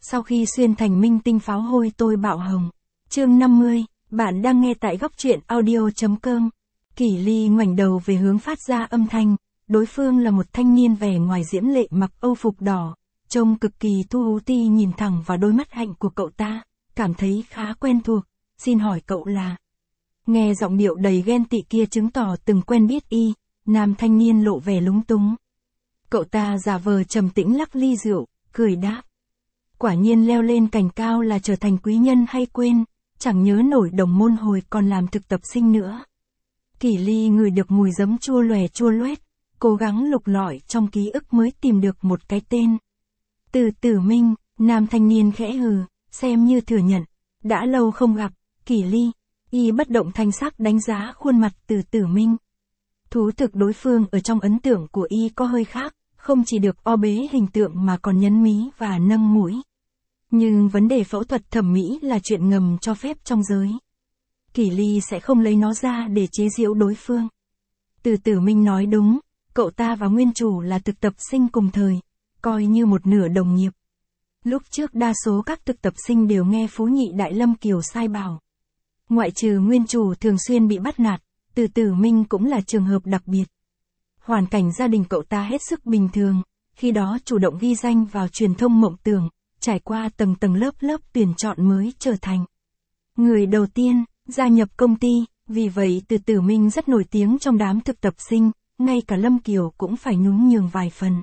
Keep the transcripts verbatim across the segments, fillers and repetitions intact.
Sau khi xuyên thành minh tinh pháo hôi tôi bạo hồng. Chương năm mươi, bạn đang nghe tại góc truyện audio.com. Kỷ Ly ngoảnh đầu về hướng phát ra âm thanh, đối phương là một thanh niên vẻ ngoài diễm lệ mặc âu phục đỏ, trông cực kỳ thu hút. Ti nhìn thẳng vào đôi mắt hạnh của cậu ta, cảm thấy khá quen thuộc, xin hỏi cậu là... Nghe giọng điệu đầy ghen tị kia chứng tỏ từng quen biết y, nam thanh niên lộ vẻ lúng túng. Cậu ta giả vờ trầm tĩnh lắc ly rượu, cười đáp. Quả nhiên leo lên cành cao là trở thành quý nhân hay quên, chẳng nhớ nổi đồng môn hồi còn làm thực tập sinh nữa. Kỷ Ly ngửi được mùi giấm chua lòe chua loét, cố gắng lục lọi trong ký ức mới tìm được một cái tên. Từ Tử Minh, nam thanh niên khẽ hừ, xem như thừa nhận, đã lâu không gặp, Kỷ Ly, y bất động thanh sắc đánh giá khuôn mặt Từ Tử Minh. Thú thực đối phương ở trong ấn tượng của y có hơi khác, không chỉ được o bế hình tượng mà còn nhấn mí và nâng mũi. Nhưng vấn đề phẫu thuật thẩm mỹ là chuyện ngầm cho phép trong giới. Kỷ Ly sẽ không lấy nó ra để chế giễu đối phương. Từ Tử Minh nói đúng, cậu ta và nguyên chủ là thực tập sinh cùng thời, coi như một nửa đồng nghiệp. Lúc trước đa số các thực tập sinh đều nghe Phú Nhị Đại Lâm Kiều sai bảo. Ngoại trừ nguyên chủ thường xuyên bị bắt nạt, Từ Tử Minh cũng là trường hợp đặc biệt. Hoàn cảnh gia đình cậu ta hết sức bình thường, khi đó chủ động ghi danh vào truyền thông mộng tưởng, trải qua tầng tầng lớp lớp tuyển chọn mới trở thành người đầu tiên gia nhập công ty, vì vậy Từ Tử Minh rất nổi tiếng trong đám thực tập sinh, ngay cả Lâm Kiều cũng phải nhún nhường vài phần.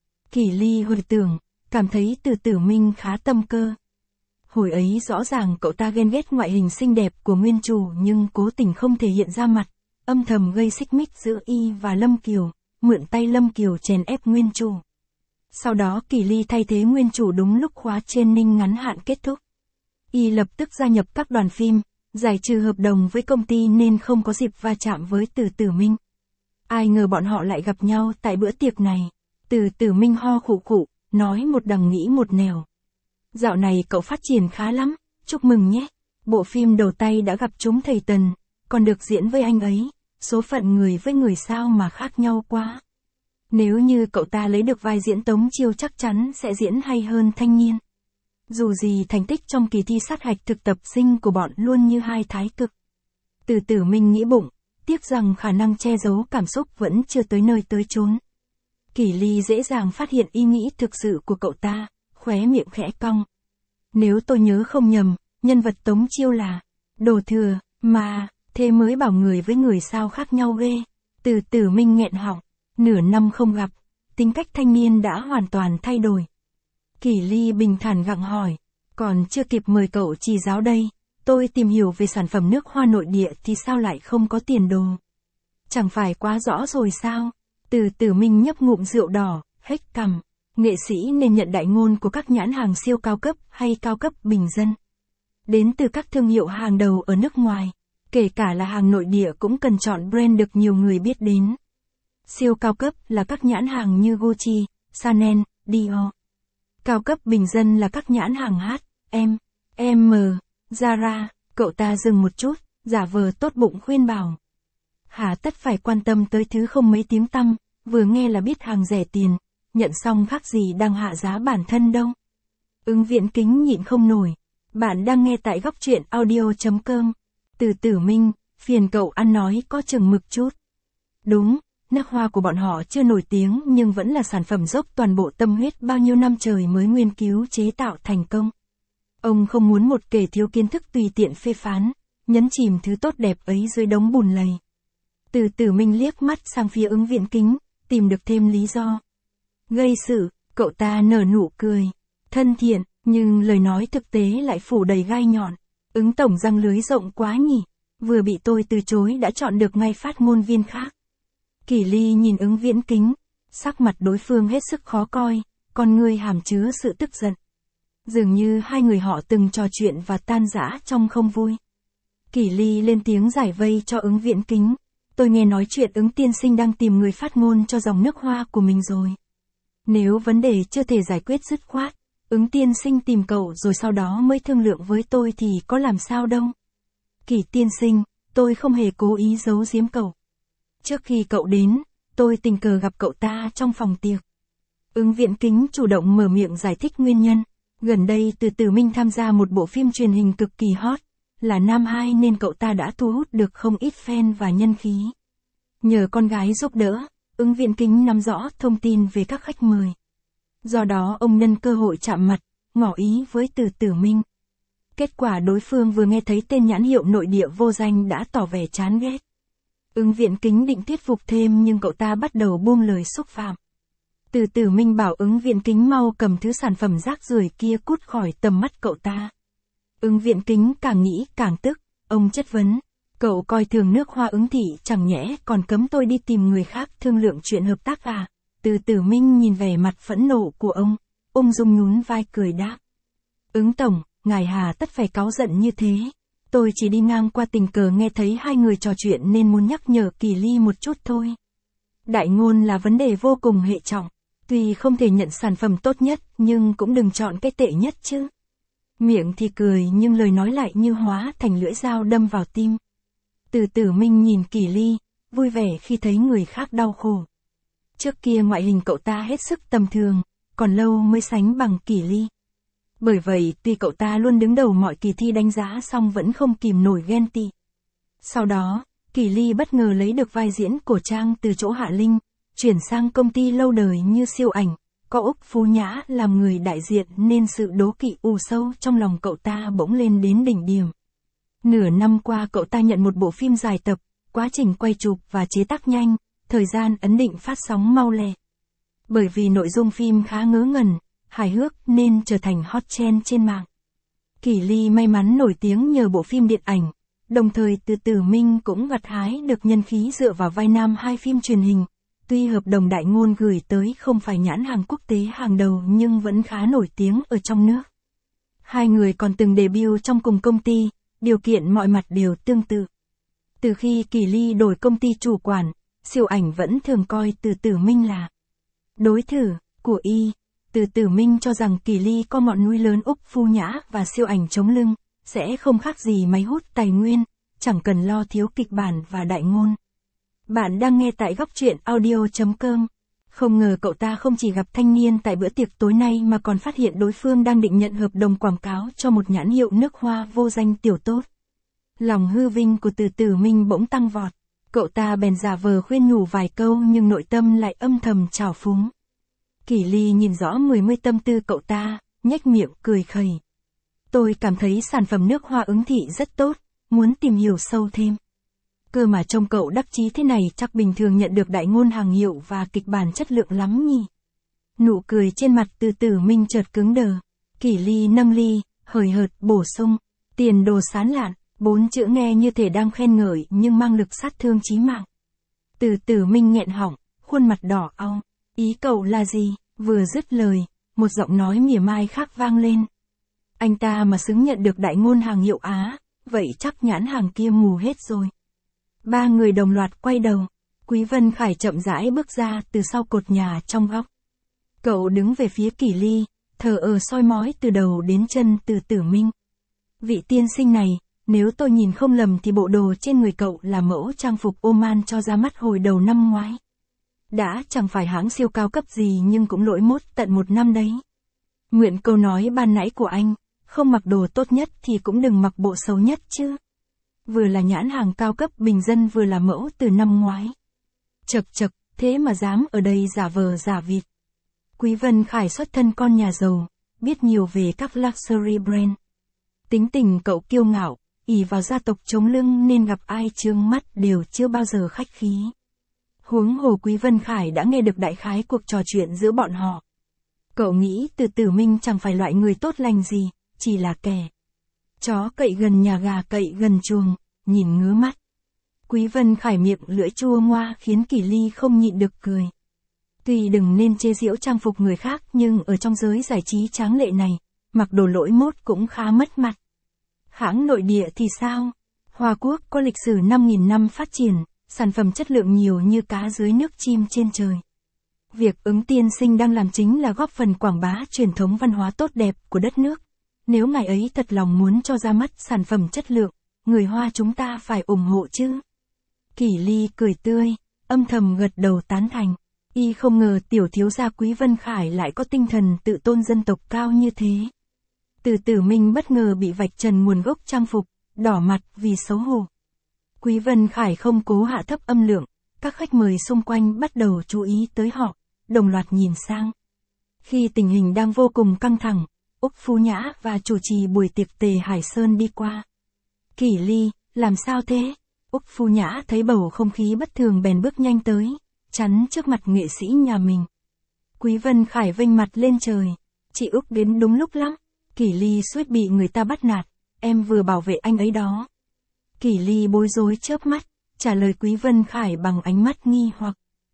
Kỷ Ly hồi tưởng, cảm thấy Từ Tử Minh khá tâm cơ. Hồi ấy rõ ràng cậu ta ghen ghét ngoại hình xinh đẹp của nguyên chủ nhưng cố tình không thể hiện ra mặt, âm thầm gây xích mích giữa y và Lâm Kiều, mượn tay Lâm Kiều chèn ép nguyên chủ. Sau đó Kỷ Ly thay thế nguyên chủ đúng lúc khóa training ngắn hạn kết thúc. Y lập tức gia nhập các đoàn phim, giải trừ hợp đồng với công ty nên không có dịp va chạm với Từ Tử Minh. Ai ngờ bọn họ lại gặp nhau tại bữa tiệc này. Từ Tử Minh ho khụ khụ, nói một đằng nghĩ một nẻo. Dạo này cậu phát triển khá lắm, chúc mừng nhé. Bộ phim đầu tay đã gặp trúng thầy Tần, còn được diễn với anh ấy, số phận người với người sao mà khác nhau quá. Nếu như cậu ta lấy được vai diễn Tống Chiêu chắc chắn sẽ diễn hay hơn thanh niên. Dù gì thành tích trong kỳ thi sát hạch thực tập sinh của bọn luôn như hai thái cực. Từ Tử Minh nghĩ bụng, tiếc rằng khả năng che giấu cảm xúc vẫn chưa tới nơi tới chốn. Kỷ Ly dễ dàng phát hiện ý nghĩ thực sự của cậu ta, khóe miệng khẽ cong. Nếu tôi nhớ không nhầm, nhân vật Tống Chiêu là Đồ Thừa, mà, thế mới bảo người với người sao khác nhau ghê. Từ Tử Minh nghẹn họng, nửa năm không gặp, tính cách thanh niên đã hoàn toàn thay đổi. Kỷ Ly bình thản gặng hỏi, còn chưa kịp mời cậu chỉ giáo đây, tôi tìm hiểu về sản phẩm nước hoa nội địa thì sao lại không có tiền đồ. Chẳng phải quá rõ rồi sao? Từ Tử Minh nhấp ngụm rượu đỏ, hết cằm. Nghệ sĩ nên nhận đại ngôn của các nhãn hàng siêu cao cấp hay cao cấp bình dân. Đến từ các thương hiệu hàng đầu ở nước ngoài, kể cả là hàng nội địa cũng cần chọn brand được nhiều người biết đến. Siêu cao cấp là các nhãn hàng như Gucci, Chanel, Dior. Cao cấp bình dân là các nhãn hàng H, M, M, Zara. Cậu ta dừng một chút, giả vờ tốt bụng khuyên bảo. Hà tất phải quan tâm tới thứ không mấy tiếng tăm, vừa nghe là biết hàng rẻ tiền, nhận xong khác gì đang hạ giá bản thân đâu. Ứng Viễn Kính nhịn không nổi. Bạn đang nghe tại góc truyện audio.com. Từ Tử Minh, phiền cậu ăn nói có chừng mực chút. Đúng, nước hoa của bọn họ chưa nổi tiếng nhưng vẫn là sản phẩm dốc toàn bộ tâm huyết bao nhiêu năm trời mới nghiên cứu chế tạo thành công. Ông không muốn một kẻ thiếu kiến thức tùy tiện phê phán, nhấn chìm thứ tốt đẹp ấy dưới đống bùn lầy. Từ Tử Minh liếc mắt sang phía Ứng Viễn Kính, tìm được thêm lý do. Gây sự, cậu ta nở nụ cười, thân thiện, nhưng lời nói thực tế lại phủ đầy gai nhọn. Ứng tổng răng lưới rộng quá nhỉ, vừa bị tôi từ chối đã chọn được ngay phát ngôn viên khác. Kỷ Ly nhìn Ứng Viễn Kính, sắc mặt đối phương hết sức khó coi, con ngươi hàm chứa sự tức giận. Dường như hai người họ từng trò chuyện và tan rã trong không vui. Kỷ Ly lên tiếng giải vây cho Ứng Viễn Kính. Tôi nghe nói chuyện Ứng tiên sinh đang tìm người phát ngôn cho dòng nước hoa của mình rồi. Nếu vấn đề chưa thể giải quyết dứt khoát, Ứng tiên sinh tìm cậu rồi sau đó mới thương lượng với tôi thì có làm sao đâu. Kỷ tiên sinh, tôi không hề cố ý giấu giếm cậu. Trước khi cậu đến, tôi tình cờ gặp cậu ta trong phòng tiệc. Ứng Viễn Kính chủ động mở miệng giải thích nguyên nhân. Gần đây Từ Tử Minh tham gia một bộ phim truyền hình cực kỳ hot, là nam hai nên cậu ta đã thu hút được không ít fan và nhân khí. Nhờ con gái giúp đỡ, ứng viện kính nắm rõ thông tin về các khách mời. Do đó ông nhân cơ hội chạm mặt, ngỏ ý với Từ Tử Minh. Kết quả đối phương vừa nghe thấy tên nhãn hiệu nội địa vô danh đã tỏ vẻ chán ghét. Ứng viện kính định thuyết phục thêm nhưng cậu ta bắt đầu buông lời xúc phạm. Từ Tử Minh bảo ứng viện kính mau cầm thứ sản phẩm rác rưởi kia cút khỏi tầm mắt cậu ta. Ứng viện kính càng nghĩ càng tức, ông chất vấn. Cậu coi thường nước Hoa Ứng thị chẳng nhẽ còn cấm tôi đi tìm người khác thương lượng chuyện hợp tác à? Từ Tử Minh nhìn vẻ mặt phẫn nộ của ông, ung dung nhún vai cười đáp. Ứng tổng, ngài hà tất phải cáu giận như thế. Tôi chỉ đi ngang qua tình cờ nghe thấy hai người trò chuyện nên muốn nhắc nhở Kỳ Ly một chút thôi. Đại ngôn là vấn đề vô cùng hệ trọng. Tuy không thể nhận sản phẩm tốt nhất nhưng cũng đừng chọn cái tệ nhất chứ. Miệng thì cười nhưng lời nói lại như hóa thành lưỡi dao đâm vào tim. Từ Tử Minh nhìn Kỳ Ly, vui vẻ khi thấy người khác đau khổ. Trước kia ngoại hình cậu ta hết sức tầm thường, còn lâu mới sánh bằng Kỳ Ly. Bởi vậy tuy cậu ta luôn đứng đầu mọi kỳ thi đánh giá song vẫn không kìm nổi ghen tị. Sau đó, Kỳ Ly bất ngờ lấy được vai diễn cổ trang từ chỗ Hạ Linh, chuyển sang công ty lâu đời như Siêu Ảnh, có Úc Phú Nhã làm người đại diện nên sự đố kỵ ù sâu trong lòng cậu ta bỗng lên đến đỉnh điểm. Nửa năm qua cậu ta nhận một bộ phim dài tập, quá trình quay chụp và chế tác nhanh, thời gian ấn định phát sóng mau lẹ. Bởi vì nội dung phim khá ngớ ngẩn, hài hước nên trở thành hot trend trên mạng. Kỳ Ly may mắn nổi tiếng nhờ bộ phim điện ảnh, đồng thời Từ Tử Minh cũng gặt hái được nhân khí dựa vào vai nam hai phim truyền hình. Tuy hợp đồng đại ngôn gửi tới không phải nhãn hàng quốc tế hàng đầu nhưng vẫn khá nổi tiếng ở trong nước. Hai người còn từng debut trong cùng công ty, điều kiện mọi mặt đều tương tự. Từ khi Kỳ Ly đổi công ty chủ quản, Siêu Ảnh vẫn thường coi Từ Tử Minh là đối thủ của y. Từ Tử Minh cho rằng Kỳ Ly có ngọn núi lớn Úc Phú Nhã và Siêu Ảnh chống lưng, sẽ không khác gì máy hút tài nguyên, chẳng cần lo thiếu kịch bản và đại ngôn. Bạn đang nghe tại góc truyện audio chấm com. Không ngờ cậu ta không chỉ gặp thanh niên tại bữa tiệc tối nay mà còn phát hiện đối phương đang định nhận hợp đồng quảng cáo cho một nhãn hiệu nước hoa vô danh tiểu tốt. Lòng hư vinh của Từ Tử Minh bỗng tăng vọt. Cậu ta bèn giả vờ khuyên nhủ vài câu nhưng nội tâm lại âm thầm trào phúng. Kỳ Ly nhìn rõ mười mươi tâm tư cậu ta, nhếch miệng cười khẩy. Tôi cảm thấy sản phẩm nước Hoa Ứng thị rất tốt, muốn tìm hiểu sâu thêm. Cơ mà trông cậu đắc chí thế này chắc bình thường nhận được đại ngôn hàng hiệu và kịch bản chất lượng lắm nhỉ. Nụ cười trên mặt Từ Tử Minh chợt cứng đờ. Kỳ Ly nâng ly, hời hợt bổ sung. Tiền đồ sán lạn, bốn chữ nghe như thể đang khen ngợi nhưng mang lực sát thương chí mạng. Từ Tử Minh nghẹn họng, khuôn mặt đỏ au. Ý cậu là gì? Vừa dứt lời, một giọng nói mỉa mai khác vang lên. Anh ta mà xứng nhận được đại ngôn hàng hiệu Á, vậy chắc nhãn hàng kia mù hết rồi. Ba người đồng loạt quay đầu. Quý Vân Khải chậm rãi bước ra từ sau cột nhà trong góc. Cậu đứng về phía Kỳ Ly, thờ ơ soi mói từ đầu đến chân Từ Tử Minh. Vị tiên sinh này, nếu tôi nhìn không lầm thì bộ đồ trên người cậu là mẫu trang phục Oman cho ra mắt hồi đầu năm ngoái. Đã chẳng phải hãng siêu cao cấp gì nhưng cũng lỗi mốt tận một năm đấy. Nguyện câu nói ban nãy của anh, không mặc đồ tốt nhất thì cũng đừng mặc bộ xấu nhất chứ. Vừa là nhãn hàng cao cấp bình dân vừa là mẫu từ năm ngoái. Chật chật, thế mà dám ở đây giả vờ giả vịt. Quý Vân Khải xuất thân con nhà giàu, biết nhiều về các luxury brand. Tính tình cậu kiêu ngạo, ỷ vào gia tộc chống lưng nên gặp ai trương mắt đều chưa bao giờ khách khí. Huống hồ Quý Vân Khải đã nghe được đại khái cuộc trò chuyện giữa bọn họ. Cậu nghĩ Từ Tử Minh chẳng phải loại người tốt lành gì, chỉ là kẻ chó cậy gần nhà gà cậy gần chuồng, nhìn ngứa mắt. Quý Vân Khải miệng lưỡi chua ngoa khiến Kỳ Ly không nhịn được cười. Tuy đừng nên chê giễu trang phục người khác nhưng ở trong giới giải trí tráng lệ này, mặc đồ lỗi mốt cũng khá mất mặt. Hãng nội địa thì sao? Hoa Quốc có lịch sử năm nghìn năm phát triển, sản phẩm chất lượng nhiều như cá dưới nước chim trên trời. Việc Ứng tiên sinh đang làm chính là góp phần quảng bá truyền thống văn hóa tốt đẹp của đất nước. Nếu ngài ấy thật lòng muốn cho ra mắt sản phẩm chất lượng, người Hoa chúng ta phải ủng hộ chứ. Kỳ Ly cười tươi, âm thầm gật đầu tán thành. Y không ngờ tiểu thiếu gia Quý Vân Khải lại có tinh thần tự tôn dân tộc cao như thế. Từ Tử Minh bất ngờ bị vạch trần nguồn gốc trang phục, đỏ mặt vì xấu hổ. Quý Vân Khải không cố hạ thấp âm lượng, các khách mời xung quanh bắt đầu chú ý tới họ, đồng loạt nhìn sang. Khi tình hình đang vô cùng căng thẳng, Úc Phu Nhã và chủ trì buổi tiệc Tề Hải Sơn đi qua. Kỷ Ly, làm sao thế? Úc Phu Nhã thấy bầu không khí bất thường bèn bước nhanh tới, chắn trước mặt nghệ sĩ nhà mình. Quý Vân Khải vênh mặt lên trời. Chị Úc đến đúng lúc lắm. Kỷ Ly suýt bị người ta bắt nạt, em vừa bảo vệ anh ấy đó. Kỷ Ly bối rối chớp mắt, trả lời Quý Vân Khải bằng ánh mắt nghi hoặc.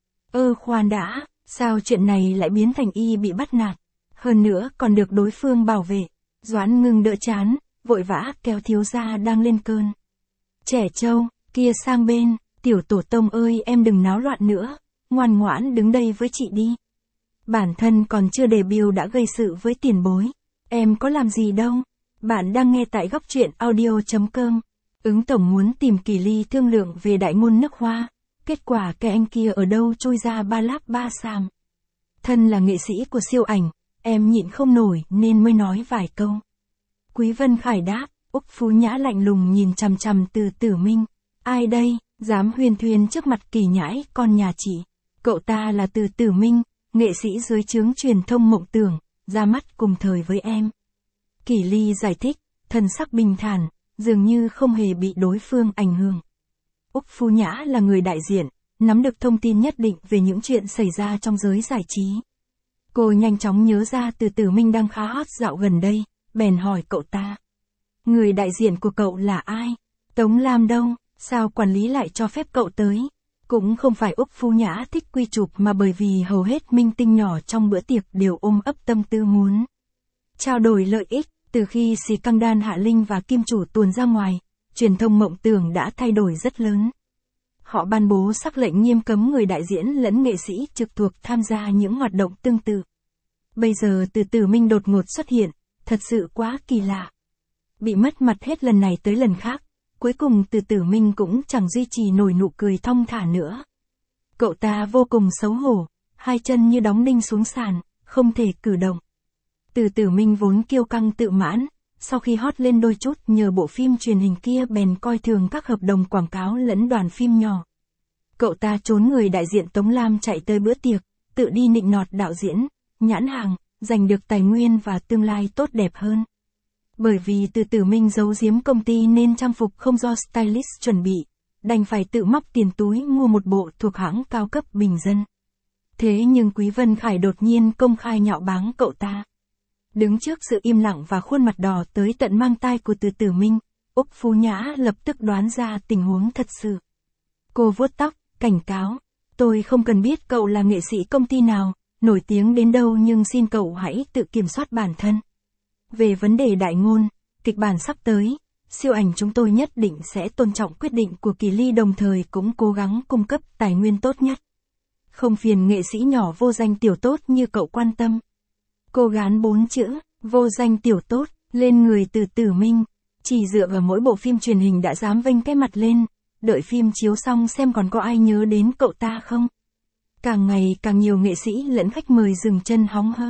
Ơ khoan đã, sao chuyện này lại biến thành y bị bắt nạt? Hơn nữa còn được đối phương bảo vệ. Doãn Ngưng đỡ chán, vội vã kéo thiếu gia đang lên cơn. Trẻ trâu, kia sang bên, tiểu tổ tông ơi em đừng náo loạn nữa, ngoan ngoãn đứng đây với chị đi. Bản thân còn chưa debut đã gây sự với tiền bối. Em có làm gì đâu. Bạn đang nghe tại góc truyện audio chấm com. Ứng tổng muốn tìm Kỷ Ly thương lượng về đại ngôn nước Hoa. Kết quả cái anh kia ở đâu trôi ra ba láp ba xàm. Thân là nghệ sĩ của siêu ảnh, em nhịn không nổi nên mới nói vài câu. Quý Vân Khải đáp, Úc Phú Nhã lạnh lùng nhìn chằm chằm Từ Tử Minh. Ai đây, dám huyên thuyên trước mặt Kỳ Nhãi con nhà chị. Cậu ta là Từ Tử Minh, nghệ sĩ dưới trướng truyền thông Mộng Tưởng, ra mắt cùng thời với em. Kỷ Ly giải thích, thần sắc bình thản, dường như không hề bị đối phương ảnh hưởng. Úc Phú Nhã là người đại diện, nắm được thông tin nhất định về những chuyện xảy ra trong giới giải trí. Cô nhanh chóng nhớ ra Từ Tử Minh đang khá hot dạo gần đây, bèn hỏi cậu ta. Người đại diện của cậu là ai? Tống Lam đâu, sao quản lý lại cho phép cậu tới? Cũng không phải Úc Phú Nhã thích quy chụp mà bởi vì hầu hết minh tinh nhỏ trong bữa tiệc đều ôm ấp tâm tư muốn trao đổi lợi ích. Từ khi scandal Hạ Linh và Kim Chủ tuồn ra ngoài, truyền thông Mộng Tưởng đã thay đổi rất lớn. Họ ban bố sắc lệnh nghiêm cấm người đại diễn lẫn nghệ sĩ trực thuộc tham gia những hoạt động tương tự. Bây giờ Từ Tử Minh đột ngột xuất hiện, thật sự quá kỳ lạ. Bị mất mặt hết lần này tới lần khác, cuối cùng Từ Tử Minh cũng chẳng duy trì nổi nụ cười thong thả nữa. Cậu ta vô cùng xấu hổ, hai chân như đóng đinh xuống sàn, không thể cử động. Từ Tử Minh vốn kiêu căng tự mãn, sau khi hot lên đôi chút nhờ bộ phim truyền hình kia bèn coi thường các hợp đồng quảng cáo lẫn đoàn phim nhỏ. Cậu ta trốn người đại diện Tống Lam chạy tới bữa tiệc, tự đi nịnh nọt đạo diễn, nhãn hàng, giành được tài nguyên và tương lai tốt đẹp hơn. Bởi vì Từ Tử Minh giấu giếm công ty nên trang phục không do stylist chuẩn bị, đành phải tự móc tiền túi mua một bộ thuộc hãng cao cấp bình dân. Thế nhưng Quý Vân Khải đột nhiên công khai nhạo báng cậu ta. Đứng trước sự im lặng và khuôn mặt đỏ tới tận mang tai của Từ Tử Minh, Úc Phú Nhã lập tức đoán ra tình huống thật sự. Cô vuốt tóc, cảnh cáo, tôi không cần biết cậu là nghệ sĩ công ty nào, nổi tiếng đến đâu nhưng xin cậu hãy tự kiểm soát bản thân. Về vấn đề đại ngôn, kịch bản sắp tới, siêu ảnh chúng tôi nhất định sẽ tôn trọng quyết định của Kỷ Ly đồng thời cũng cố gắng cung cấp tài nguyên tốt nhất. Không phiền nghệ sĩ nhỏ vô danh tiểu tốt như cậu quan tâm. Cô gán bốn chữ, vô danh tiểu tốt, lên người Từ Tử Minh. Chỉ dựa vào mỗi bộ phim truyền hình đã dám vênh cái mặt lên, đợi phim chiếu xong xem còn có ai nhớ đến cậu ta không. Càng ngày càng nhiều nghệ sĩ lẫn khách mời dừng chân hóng hớt.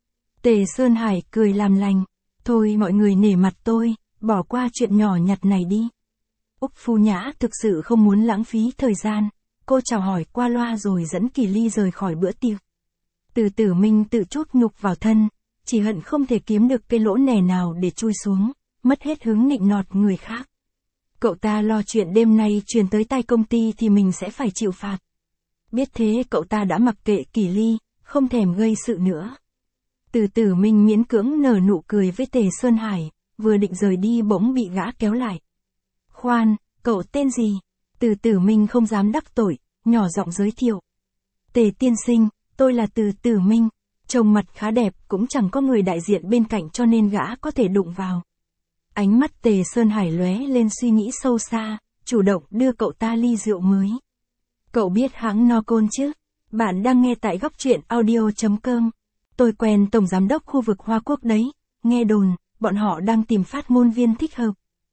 Tề Sơn Hải cười làm lành, thôi mọi người nể mặt tôi, bỏ qua chuyện nhỏ nhặt này đi. Úc Phú Nhã thực sự không muốn lãng phí thời gian, cô chào hỏi qua loa rồi dẫn Kỷ Ly rời khỏi bữa tiệc. Từ Tử Minh tự chút nhục vào thân, chỉ hận không thể kiếm được cái lỗ nẻ nào để chui xuống, mất hết hứng nịnh nọt người khác. Cậu ta lo chuyện đêm nay truyền tới tay công ty thì mình sẽ phải chịu phạt. Biết thế cậu ta đã mặc kệ Kỷ Ly, không thèm gây sự nữa. Từ Tử Minh miễn cưỡng nở nụ cười với Tề Sơn Hải, vừa định rời đi bỗng bị gã kéo lại. Khoan, cậu tên gì? Từ Tử Minh không dám đắc tội, nhỏ giọng giới thiệu. Tề tiên sinh, tôi là Từ Tử Minh, trông mặt khá đẹp cũng chẳng có người đại diện bên cạnh cho nên gã có thể đụng vào. Ánh mắt Tề Sơn Hải lóe lên suy nghĩ sâu xa, chủ động đưa cậu ta ly rượu mới. Cậu biết hãng Nocon chứ? Bạn đang nghe tại góc truyện audio chấm com. Tôi quen tổng giám đốc khu vực Hoa Quốc đấy, nghe đồn, bọn họ đang tìm phát ngôn viên thích hợp.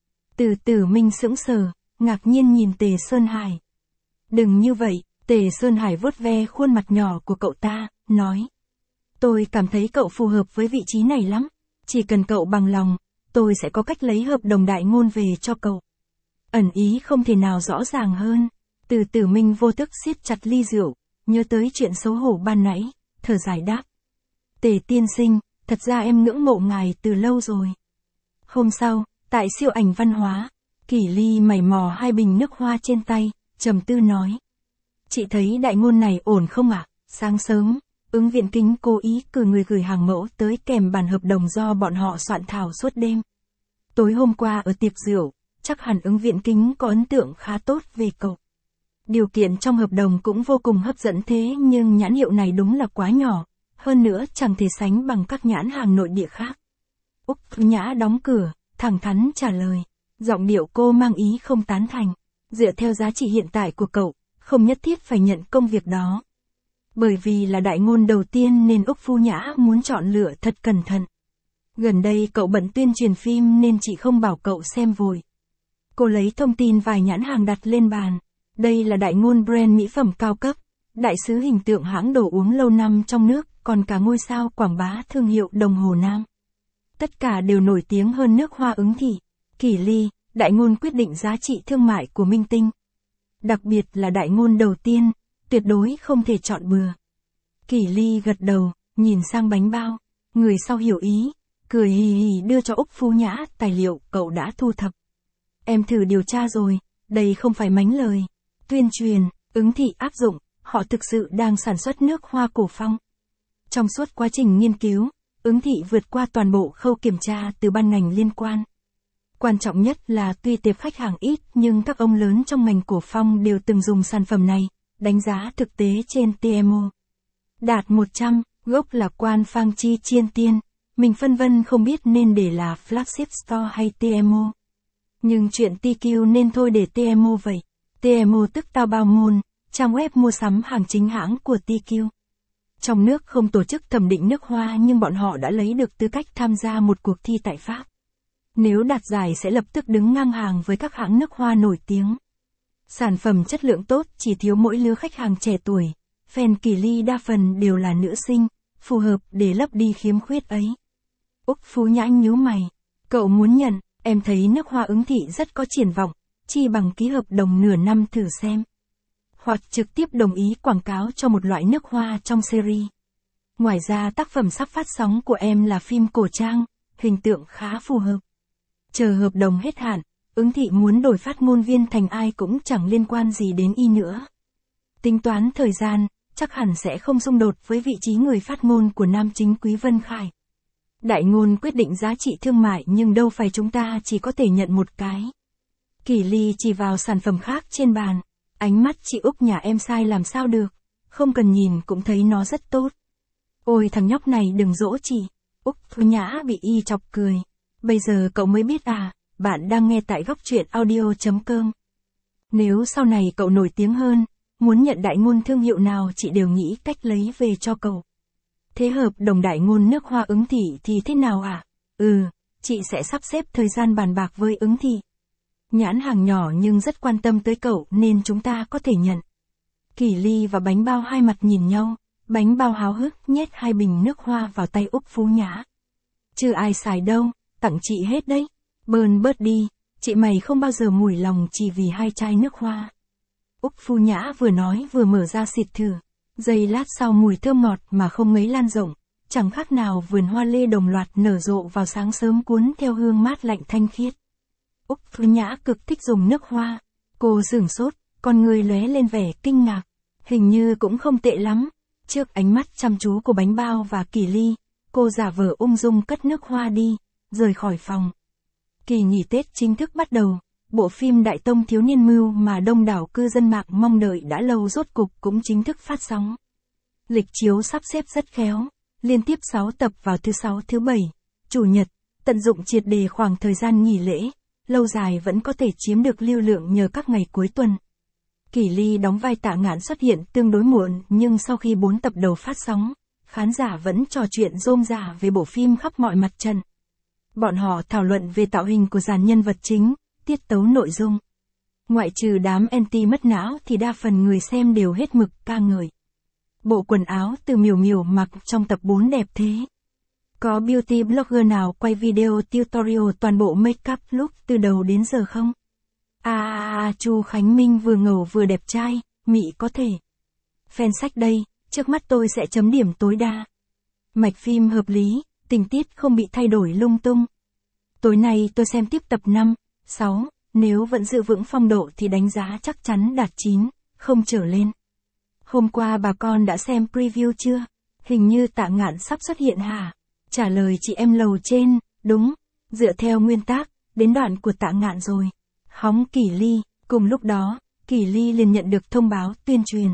Từ Tử Minh sững sờ, ngạc nhiên nhìn Tề Sơn Hải. Đừng như vậy, Tề Sơn Hải vuốt ve khuôn mặt nhỏ của cậu ta, nói. Tôi cảm thấy cậu phù hợp với vị trí này lắm. Chỉ cần cậu bằng lòng, tôi sẽ có cách lấy hợp đồng đại ngôn về cho cậu. Ẩn ý không thể nào rõ ràng hơn. Từ Tử Minh vô thức siết chặt ly rượu, nhớ tới chuyện xấu hổ ban nãy, thở dài đáp. Tề tiên sinh, thật ra em ngưỡng mộ ngài từ lâu rồi. Hôm sau, tại siêu ảnh văn hóa, Kỷ Ly mày mò hai bình nước hoa trên tay, trầm tư nói. Chị thấy đại ngôn này ổn không ạ? À? Sáng sớm, ứng viện kính cố ý cử người gửi hàng mẫu tới kèm bản hợp đồng do bọn họ soạn thảo suốt đêm. Tối hôm qua ở tiệc rượu, chắc hẳn ứng viện kính có ấn tượng khá tốt về cậu. Điều kiện trong hợp đồng cũng vô cùng hấp dẫn thế nhưng nhãn hiệu này đúng là quá nhỏ, hơn nữa chẳng thể sánh bằng các nhãn hàng nội địa khác. Úc Nhã đóng cửa, thẳng thắn trả lời. Giọng điệu cô mang ý không tán thành. Dựa theo giá trị hiện tại của cậu, không nhất thiết phải nhận công việc đó. Bởi vì là đại ngôn đầu tiên nên Úc Phu Nhã muốn chọn lựa thật cẩn thận. Gần đây cậu bận tuyên truyền phim nên chị không bảo cậu xem vội. Cô lấy thông tin vài nhãn hàng đặt lên bàn. Đây là đại ngôn brand mỹ phẩm cao cấp, đại sứ hình tượng hãng đồ uống lâu năm trong nước, còn cả ngôi sao quảng bá thương hiệu đồng hồ Nam. Tất cả đều nổi tiếng hơn nước hoa ứng thị. Kỷ Ly, đại ngôn quyết định giá trị thương mại của minh tinh. Đặc biệt là đại ngôn đầu tiên, tuyệt đối không thể chọn bừa. Kỷ Ly gật đầu, nhìn sang bánh bao. Người sau hiểu ý, cười hì hì đưa cho Úc Phu Nhã tài liệu cậu đã thu thập. Em thử điều tra rồi, đây không phải mánh lời. Tuyên truyền, ứng thị áp dụng, họ thực sự đang sản xuất nước hoa cổ phong. Trong suốt quá trình nghiên cứu, ứng thị vượt qua toàn bộ khâu kiểm tra từ ban ngành liên quan. Quan trọng nhất là tuy tệp khách hàng ít nhưng các ông lớn trong ngành cổ phong đều từng dùng sản phẩm này, đánh giá thực tế trên tê em ô. Đạt một trăm, gốc là Quan Phang Chi Chiên Tiên, mình phân vân không biết nên để là flagship store hay tê em ô. Nhưng chuyện tê quy nên thôi để tê em ô vậy. tê em ô tức Tao Bao Môn, trang web mua sắm hàng chính hãng của tê quy. Trong nước không tổ chức thẩm định nước hoa nhưng bọn họ đã lấy được tư cách tham gia một cuộc thi tại Pháp. Nếu đạt giải sẽ lập tức đứng ngang hàng với các hãng nước hoa nổi tiếng. Sản phẩm chất lượng tốt chỉ thiếu mỗi lứa khách hàng trẻ tuổi. Fan Kỷ Ly đa phần đều là nữ sinh, phù hợp để lấp đi khiếm khuyết ấy. Úc Phú Nhã nhíu mày. Cậu muốn nhận, em thấy nước hoa ứng thị rất có triển vọng, chi bằng ký hợp đồng nửa năm thử xem. Hoặc trực tiếp đồng ý quảng cáo cho một loại nước hoa trong series. Ngoài ra tác phẩm sắp phát sóng của em là phim cổ trang, hình tượng khá phù hợp. Chờ hợp đồng hết hạn, ứng thị muốn đổi phát ngôn viên thành ai cũng chẳng liên quan gì đến y nữa. Tính toán thời gian, chắc hẳn sẽ không xung đột với vị trí người phát ngôn của nam chính Quý Vân Khải. Đại ngôn quyết định giá trị thương mại nhưng đâu phải chúng ta chỉ có thể nhận một cái. Kỷ Ly chỉ vào sản phẩm khác trên bàn. Ánh mắt chị Úc nhà em sai làm sao được, không cần nhìn cũng thấy nó rất tốt. Ôi thằng nhóc này đừng dỗ chị. Úc Thu Nhã bị y chọc cười. Bây giờ cậu mới biết à, bạn đang nghe tại góc truyện audio chấm com. Nếu sau này cậu nổi tiếng hơn, muốn nhận đại ngôn thương hiệu nào chị đều nghĩ cách lấy về cho cậu. Thế hợp đồng đại ngôn nước hoa ứng thị thì thế nào à? Ừ, chị sẽ sắp xếp thời gian bàn bạc với ứng thị. Nhãn hàng nhỏ nhưng rất quan tâm tới cậu nên chúng ta có thể nhận. Kỷ Ly và bánh bao hai mặt nhìn nhau, bánh bao háo hức nhét hai bình nước hoa vào tay Úc Phú Nhã. Chứ ai xài đâu, tặng chị hết đấy. Bơn bớt đi, chị mày không bao giờ mủi lòng chỉ vì hai chai nước hoa. Úc Phú Nhã vừa nói vừa mở ra xịt thử. Giây lát sau mùi thơm ngọt mà không ngấy lan rộng, chẳng khác nào vườn hoa lê đồng loạt nở rộ vào sáng sớm cuốn theo hương mát lạnh thanh khiết. Úc Phú Nhã cực thích dùng nước hoa. Cô sửng sốt, con người lóe lên vẻ kinh ngạc. Hình như cũng không tệ lắm. Trước ánh mắt chăm chú của bánh bao và Kỷ Ly, cô giả vờ ung dung cất nước hoa đi, rời khỏi phòng. Kỳ nghỉ Tết chính thức bắt đầu. Bộ phim Đại Tông Thiếu Niên Mưu mà đông đảo cư dân mạng mong đợi đã lâu rốt cục cũng chính thức phát sóng. Lịch chiếu sắp xếp rất khéo, liên tiếp sáu tập vào thứ sáu thứ bảy, chủ nhật, tận dụng triệt đề khoảng thời gian nghỉ lễ, lâu dài vẫn có thể chiếm được lưu lượng nhờ các ngày cuối tuần. Kỷ Ly đóng vai Tạ Ngạn xuất hiện tương đối muộn nhưng sau khi bốn tập đầu phát sóng, khán giả vẫn trò chuyện rôm rả về bộ phim khắp mọi mặt trận. Bọn họ thảo luận về tạo hình của dàn nhân vật chính, tiết tấu nội dung. Ngoại trừ đám anti mất não thì đa phần người xem đều hết mực ca ngợi. Bộ quần áo từ Miểu Miểu mặc trong tập bốn đẹp thế. Có beauty blogger nào quay video tutorial toàn bộ makeup look từ đầu đến giờ không? À, à, à Chu Khánh Minh vừa ngầu vừa đẹp trai, mị có thể. Fan sách đây, trước mắt tôi sẽ chấm điểm tối đa. Mạch phim hợp lý, tình tiết không bị thay đổi lung tung. Tối nay tôi xem tiếp tập năm, sáu, nếu vẫn giữ vững phong độ thì đánh giá chắc chắn đạt chín, không trở lên. Hôm qua bà con đã xem preview chưa? Hình như Tạ Ngạn sắp xuất hiện hả? Trả lời chị em lầu trên, đúng, dựa theo nguyên tác, đến đoạn của Tạ Ngạn rồi. Hóng Kỷ Ly, cùng lúc đó, Kỷ Ly liền nhận được thông báo tuyên truyền.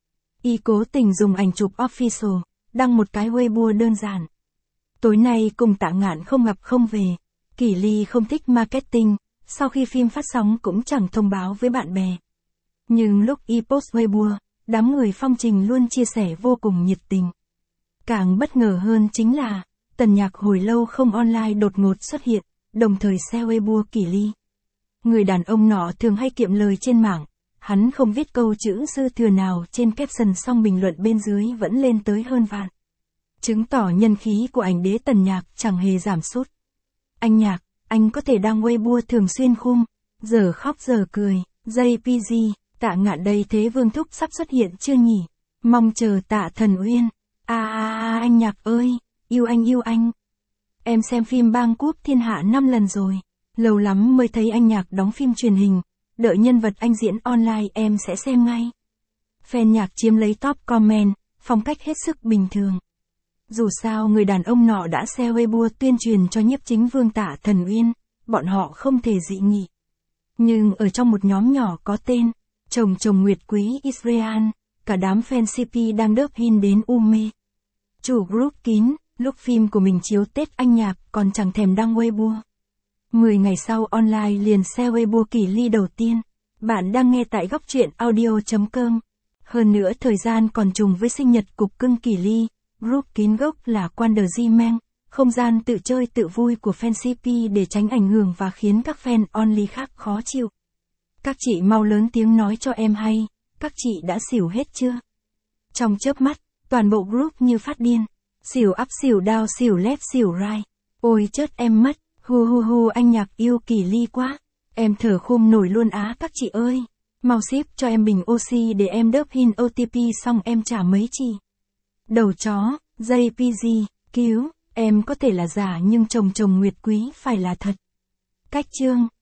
Y cố tình dùng ảnh chụp official, đăng một cái Weibo đơn giản. Tối nay cùng Tạ Ngạn không gặp không về, Kỷ Ly không thích marketing, sau khi phim phát sóng cũng chẳng thông báo với bạn bè. Nhưng lúc y post Weibo, đám người phong trình luôn chia sẻ vô cùng nhiệt tình. Càng bất ngờ hơn chính là, Tần Nhạc hồi lâu không online đột ngột xuất hiện, đồng thời share Weibo Kỷ Ly. Người đàn ông nọ thường hay kiệm lời trên mạng, hắn không viết câu chữ dư thừa nào trên caption song bình luận bên dưới vẫn lên tới hơn vạn. Chứng tỏ nhân khí của ảnh đế Tần Nhạc chẳng hề giảm sút. Anh Nhạc, anh có thể đăng Weibo thường xuyên khung, giờ khóc giờ cười, jê pê giê, Tạ Ngạn đây thế Vương Thúc sắp xuất hiện chưa nhỉ? Mong chờ Tạ Thần Uyên. À, à, à anh Nhạc ơi, yêu anh yêu anh. Em xem phim Bang Cúp Thiên Hạ năm lần rồi, lâu lắm mới thấy anh Nhạc đóng phim truyền hình, đợi nhân vật anh diễn online em sẽ xem ngay. Fan Nhạc chiếm lấy top comment, phong cách hết sức bình thường. Dù sao người đàn ông nọ đã share Weibo tuyên truyền cho nhiếp chính vương Tạ Thần Uyên, bọn họ không thể dị nghị. Nhưng ở trong một nhóm nhỏ có tên, chồng chồng Nguyệt Quý Israel, cả đám fan xê pê đang đớp hin đến u mê. Chủ group kín, lúc phim của mình chiếu Tết anh Nhạc còn chẳng thèm đăng Weibo. mười ngày sau online liền share Weibo Kỷ Ly đầu tiên. Bạn đang nghe tại góc truyện audio chấm com. Hơn nữa thời gian còn trùng với sinh nhật cục cưng Kỷ Ly. Group kín gốc là Wonder Gmail, không gian tự chơi tự vui của fan xê pê để tránh ảnh hưởng và khiến các fan only khác khó chịu. Các chị mau lớn tiếng nói cho em hay, các chị đã xỉu hết chưa? Trong chớp mắt, toàn bộ group như phát điên. Xỉu up xỉu down xỉu left xỉu right. Ôi chết em mất, hu hu hu anh Nhạc yêu Kỷ Ly quá. Em thở khum nổi luôn á các chị ơi. Mau ship cho em bình oxy để em đớp hin ô tê pê xong em trả mấy chị. Đầu chó, jê pê giê, cứu, em có thể là giả nhưng chồng chồng Nguyệt Quý phải là thật. Cách chương.